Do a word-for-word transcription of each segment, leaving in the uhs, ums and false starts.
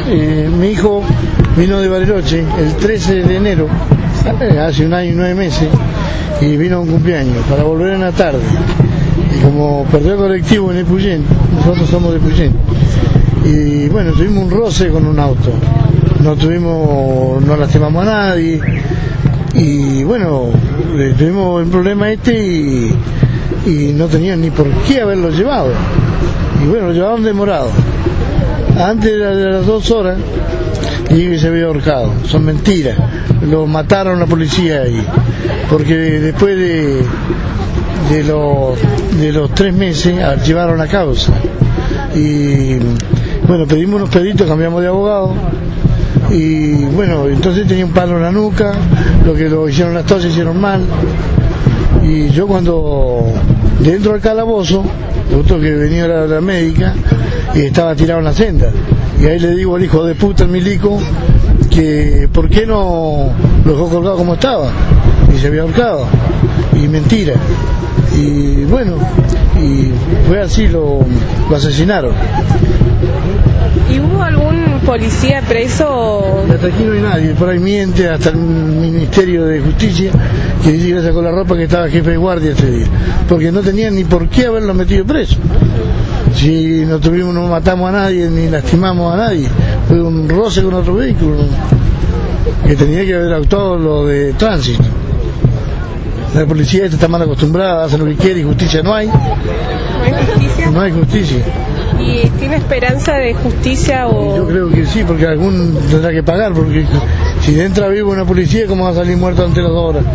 Eh, mi hijo vino de Bariloche el trece de enero, hace un año y nueve meses, y vino a un cumpleaños para volver en la tarde. Y como perdió el colectivo en Epuyén, nosotros somos de Epuyén, y bueno, tuvimos un roce con un auto. No tuvimos, no lastimamos a nadie, y bueno, tuvimos el problema este y, y no tenían ni por qué haberlo llevado. Y bueno, lo llevaban demorado. Antes de las dos horas y se había ahorcado. Son mentiras. Lo mataron la policía ahí, porque después de de los de los tres meses archivaron la causa. Y bueno, pedimos unos peditos, cambiamos de abogado. Y bueno, entonces tenía un palo en la nuca, lo que lo hicieron las tosas hicieron mal. Y yo cuando dentro del calabozo, justo que venía la, la médica y estaba tirado en la senda, y ahí le digo al hijo de puta, el milico, que por qué no lo dejó colgado como estaba, y se había ahorcado, y mentira. Y bueno, y fue así, lo, lo asesinaron. ¿Y hubo algún policía preso? Hasta aquí no hay nadie, por ahí miente hasta el Ministerio de Justicia, que dice que le sacó la ropa, que estaba jefe de guardia ese día, porque no tenían ni por qué haberlo metido preso. Si no tuvimos, no matamos a nadie ni lastimamos a nadie, fue un roce con otro vehículo, que tenía que haber actuado lo de tránsito. La policía está mal acostumbrada, hace lo que quiere y justicia no hay. ¿No hay justicia? No hay justicia. ¿Y tiene esperanza de justicia o...? Yo creo que sí, porque algún tendrá que pagar, porque si entra vivo una policía, ¿cómo va a salir muerto ante las dos horas?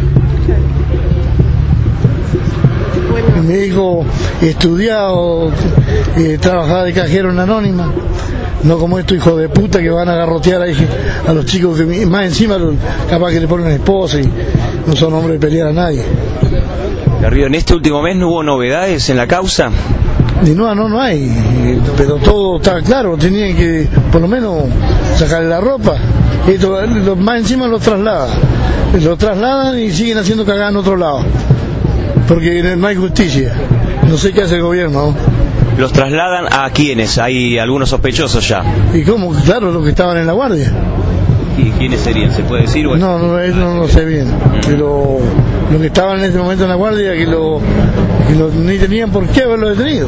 Bueno. Mi hijo estudiado, eh, trabajaba de cajero en Anónima, no como estos hijos de puta que van a garrotear ahí a los chicos, que más encima capaz que le ponen esposa y no son hombres de pelear a nadie. Garrido, ¿en este último mes no hubo novedades en la causa? Y no, no, no hay, pero todo está claro, tenían que por lo menos sacarle la ropa. Esto, lo, más encima lo trasladan, lo trasladan y siguen haciendo cagada en otro lado, porque no hay justicia. No sé qué hace el gobierno. ¿Los trasladan a quiénes? Hay algunos sospechosos ya. ¿Y cómo? Claro, los que estaban en la guardia. ¿Y quiénes serían? ¿Se puede decir? O no, no, eso no lo sé bien, pero los que estaban en este momento en la guardia, que lo, que lo ni tenían por qué haberlo detenido.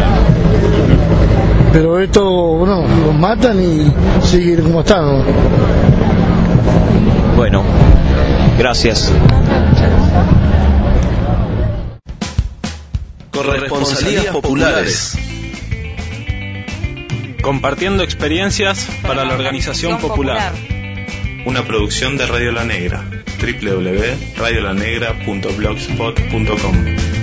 Pero esto, bueno, los matan y siguen como están, ¿no? Bueno, gracias. Corresponsalías populares. Compartiendo experiencias para la organización popular. Una producción de Radio La Negra. doble u doble u doble u punto radio la negra punto blogspot punto com